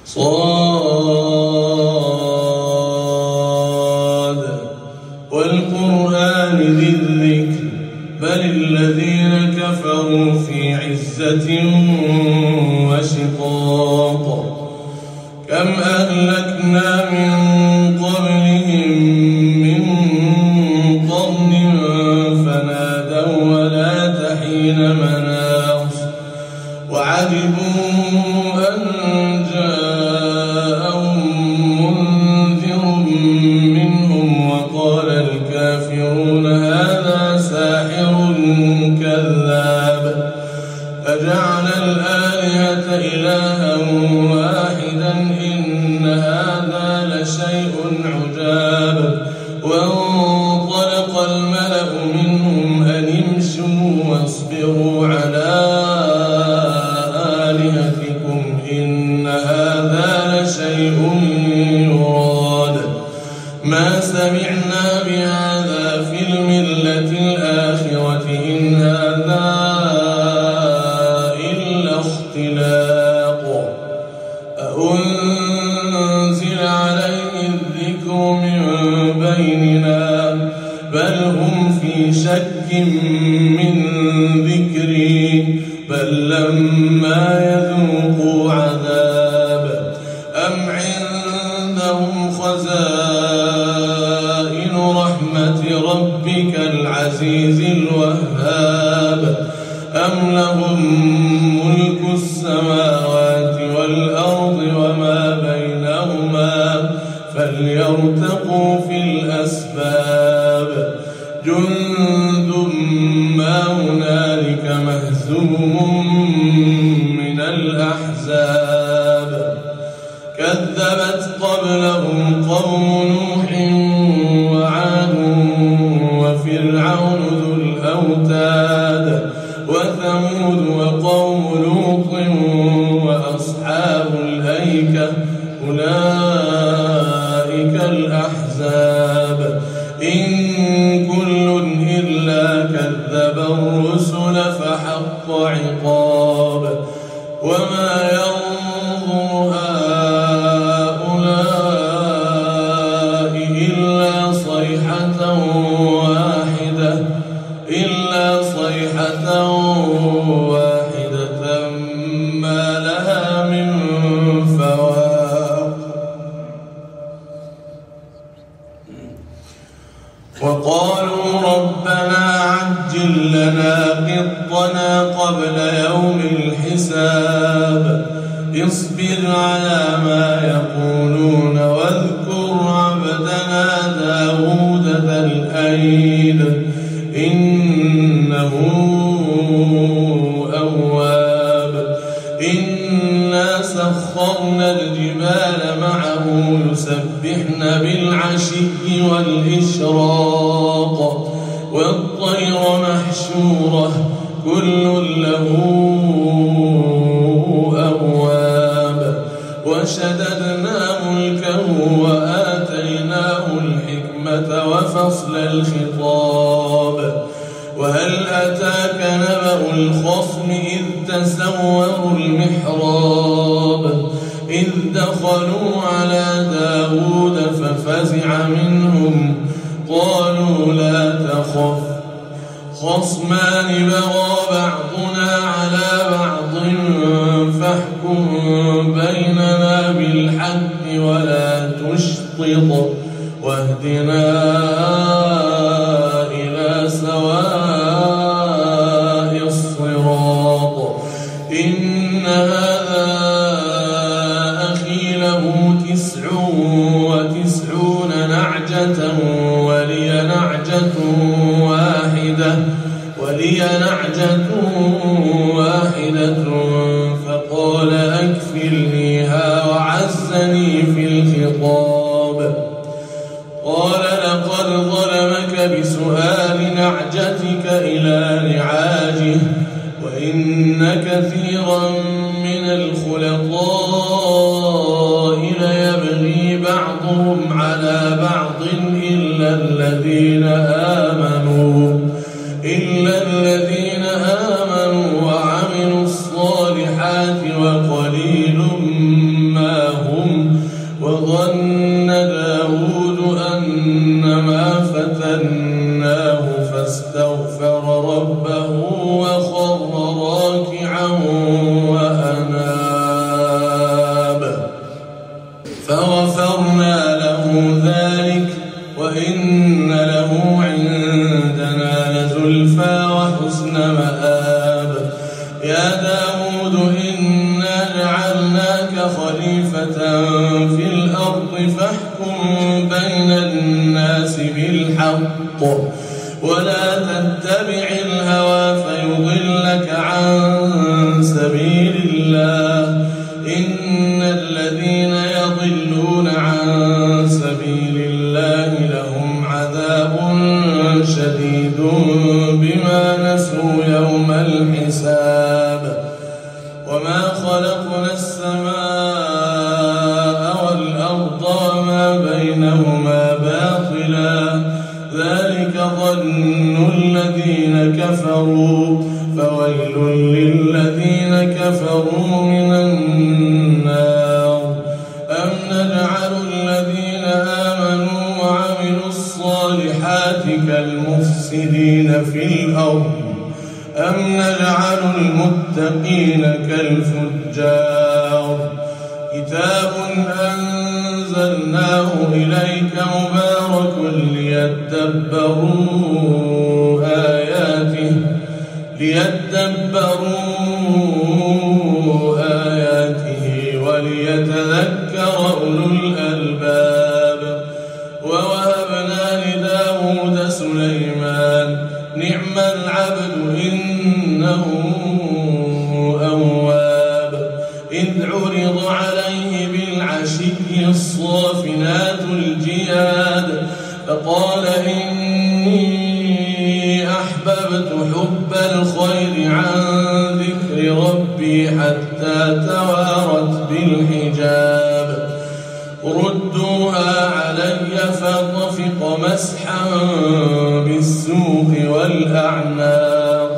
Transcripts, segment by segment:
صاد والقرآن ذي الذكر بل الذين كفروا في عزة وشقاق كم أهلكنا من قبلهم من قرن فنادوا ولا تحين مناص وعجبوا أن جاءهم منذر منهم وقال الكافرون هذا ساحر كذاب أجعل الآلهة إلها واحدا إن هذا لشيء عجاب وانطلق الملأ منهم أن امشوا واصبروا على آلهتكم إن هذا لشيء يراد ما سمعنا بهذا في الملة الآخرة إن هذا إلا اختلاق أأنزل عليه الذكر من بيننا بل هم في شك من ذكري بل لما يذوقوا عذاب أم عندهم خزائن رحمة ربك العزيز الوهاب أم لهم ملك السماوات والأرض وما بينهما فليرتقوا في الأسباب جند ما هنالك مهزوم من الأحزاب كذبت قبلهم قوم نوح وعاد وفرعون ذو الأوتاد وثمود وقوم لوط وأصحاب الأيكة أولئك الأحزاب إن كل إلا كذب الرسل فحق عقاب وما ينظر هؤلاء إلا صيحة واحدة ما لها من فواق وقالوا ربنا عجل لنا قطنا قبل يوم الحساب اصبر على ما يقولون واذكر عبدنا داود ذا الأيد إنه أواب إنا سخرنا الجبال معه يسبحن بالعشي والإشراق والطير محشورة كل له أواب وشددنا ملكه وآتيناه الحكمة وفصل الخطاب وهل أتاك نبأ الخصم إذ تسوروا المحراب إذ دخلوا على داود ففزع منهم قالوا لا تخف خصمان بغى بعضنا على بعض فاحكم بيننا بالحق ولا تشطط واهدنا إلى سواء الصراط إن هذا أخي له 99 نعجة ولي نعجة واحدة فقال أكفلنيها وعزني في الخطاب قال لقد ظلمك بسؤال نعجتك إلى نعاجه وإن كثيرا من الخلطاء ليبغي بعضهم على بعض إلا الذين آمنوا وعملوا الصالحات وقليل ما وظن داود أنما فتناه فاستغفر ربه وخر راكعا وأناب فغفرنا له ذلك وإن له عندنا لزلفى وحسن مآب يا داود إنا جعلناك خليفة في الأرض فاحكم بين الناس بالحق ولا تتبع الهوى فيضلك عن سبيل الله إن الذين يضلون عن سبيل الله لهم عذاب شديد بما نسوا يوم الحساب وما خلقنا السماء والأرض وما بينهما باطلا ذلك ظن الذين كفروا فويل للذين كفروا من النار أم نجعل الذين آمنوا وعملوا الصالحات كالمفسدين في الأرض أم نجعل المتقين كالفجار كتاب أنزلناه إليك مبارك ليدبروا آياته وليتذكر أولو الألباب ووهبنا لداود سليمان نعم العبد إنه أواب إذ عرض عليه بالعشي الصافنات الجياد فقال إني أحببت حب الخير عن ذكر ربي حتى توارت بالحجاب ردوها علي فطفق مسحا بالسوق والأعناق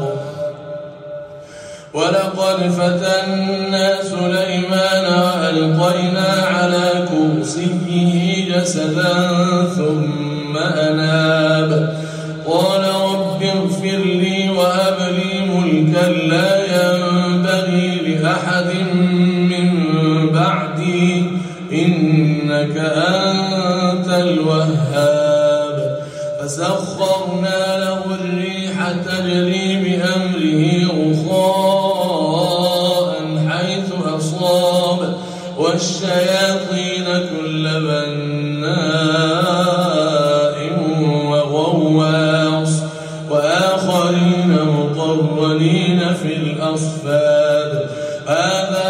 ولقد فتنا سليمان وألقينا على كرسيه جسدا ثم أناب قال رب اغفر لي وهب لي ملكا لا ينبغي لأحد من بعدي إنك أنت الوهاب فسخرنا له الريح تجري بأمره رخاء حيث أصاب والشياطين كل بناء وغواص وآخرين مقرنين في الأصفاد هذا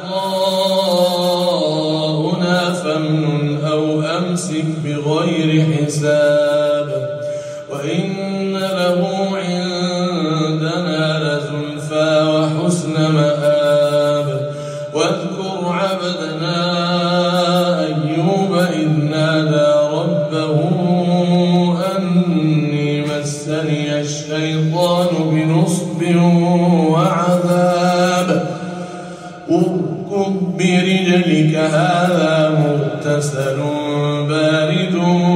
عطاؤنا فامنن أو أمسك بغير حساب وإن له عندنا لزلفى وحسن مآب واذكر عبدنا أيوب إذ نادى ربه أني مسني الشيطان بنصب وعذاب اركض برجلك هذا مغتسل بارد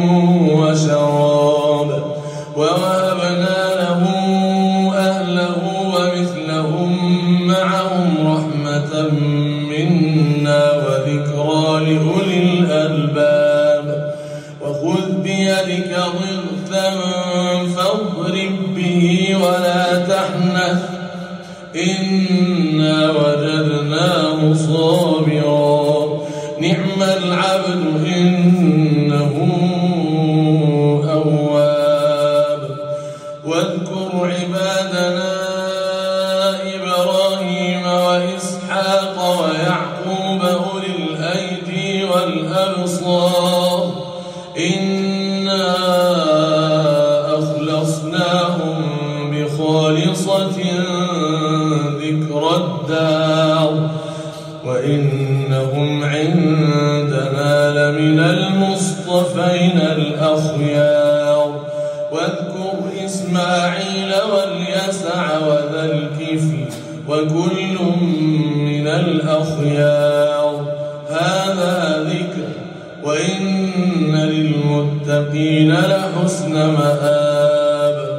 وشراب ووهبنا له أهله ومثلهم معهم رحمة منا وذكرى لأولي الألباب وخذ بيدك ضغثا فاضرب به ولا تحنث إنا وجدناه صابرا نعم العبد إنه أواب واذكر عبادنا إبراهيم وإسحاق ويعقوب أولي الأيدي والأبصار إنا أخلصناهم بخالصة ذكر الدار وإنهم عندنا لمن المصطفين الأخيار واذكر إسماعيل واليسع وذا الكفل وكل من الأخيار هذا ذكر للمتقين لحسن مآب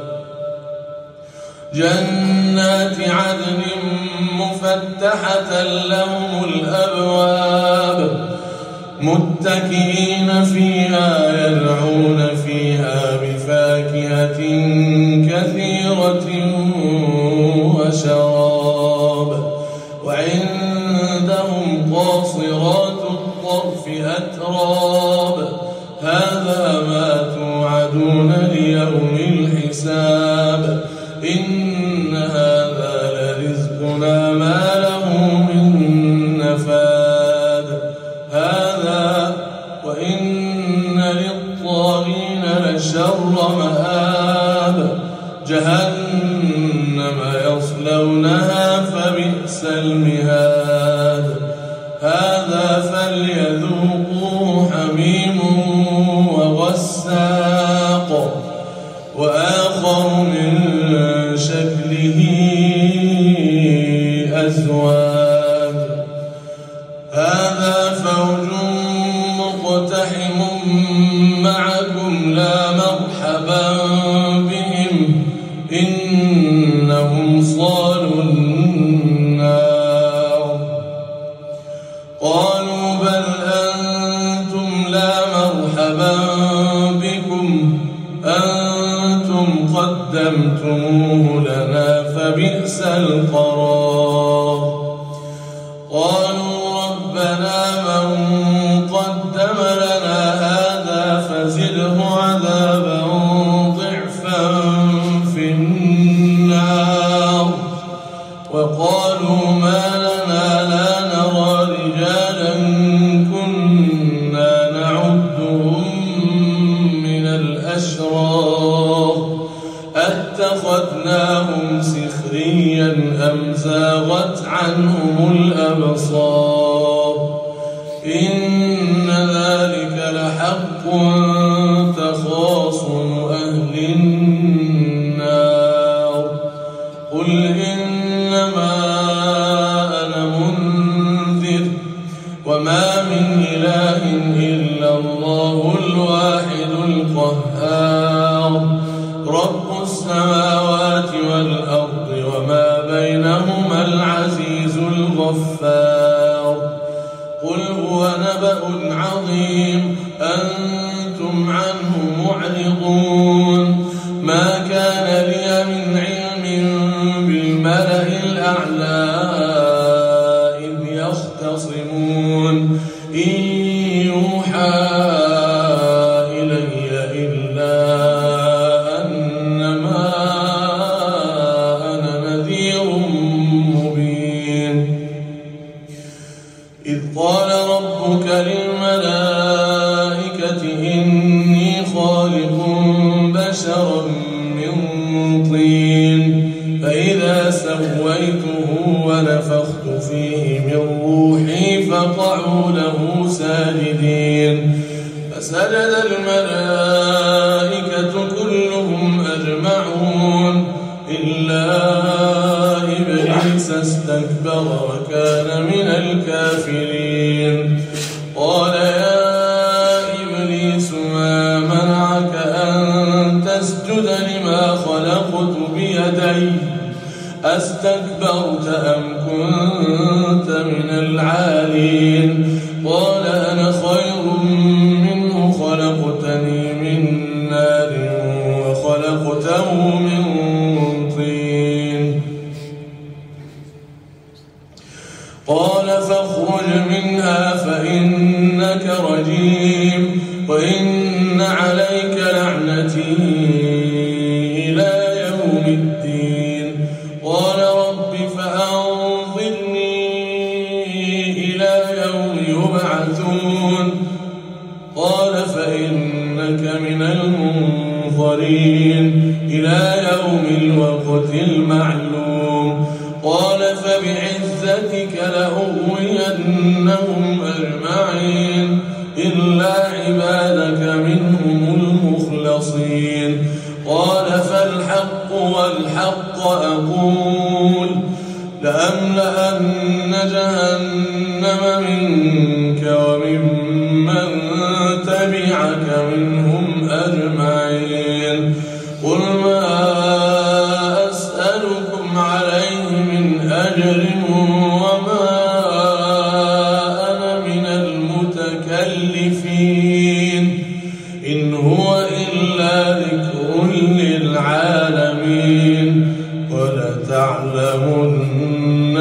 جنات عدن مفتحة لهم الأبواب متكئين فيها يدعون فيها بفاكهة كثيرة وشراب وعندهم قاصرات الطرف أتراب هذا ما توعدون ليوم الحساب إن هذا لرزقنا ما له من نفاد هذا وإن للطاغين لشر مآب جهنم يصلونها فبئس المهاد هذا فليذوقوه حميم وغساق وآخر من شكله أزواج هذا فوج مقتحم معكم لا مرحبا بهم إنهم صالوا النار قالوا بل أنتم لا مرحبا بكم أنتم قدمتموه لنا فبئس القرار قالوا ربنا من قدم لنا هذا فزده عذابا ضعفا في النار وقالوا ما لنا لا نرى رجالا كنا نعدهم من الأشرار أتخذناهم سخريا أم زاغت عنهم الأبصار إن ذلك لحق تخاصم أهل النار قل إنما أنا منذر وما من إله إلا الله الواحد القهار رب السماوات والأرض وما بينهما العزيز الغفار قل هو نبأ عظيم أنتم عنه معرضون ما كان لي من علم بالملأ الأعلى إذ يختصمون إن يوحى إلي إلا أنما أنا نذير مبين إذ قال ربك للملائكة إني خالق بشرا من طين فإذا سويته ونفخت فيه من روحي فقعوا له ساجدين فسجد الملائكة كلهم أجمعون إلا إبليس استكبر وكان من الكافرين قال يا إبليس ما منعك أن تسجد لما خلقت بيدي أستكبرت أم كنت من العالين قال أنا خير منه خلقتني من نار وخلقته من طين قال فاخرج منها فإنك رجيم وإن عليك لعنتي إلى يوم الدين قال رب فأنظرني إلى يوم يبعثون قال فإنك من المنظرين إلى يوم الوقت المعلوم قال فبعزتك لأغوينهم أجمعين إلا عبادك منهم المخلصين قال فالحق والحق أقول لأملأن جهنم منك وممن تبعك منهم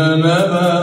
جهنم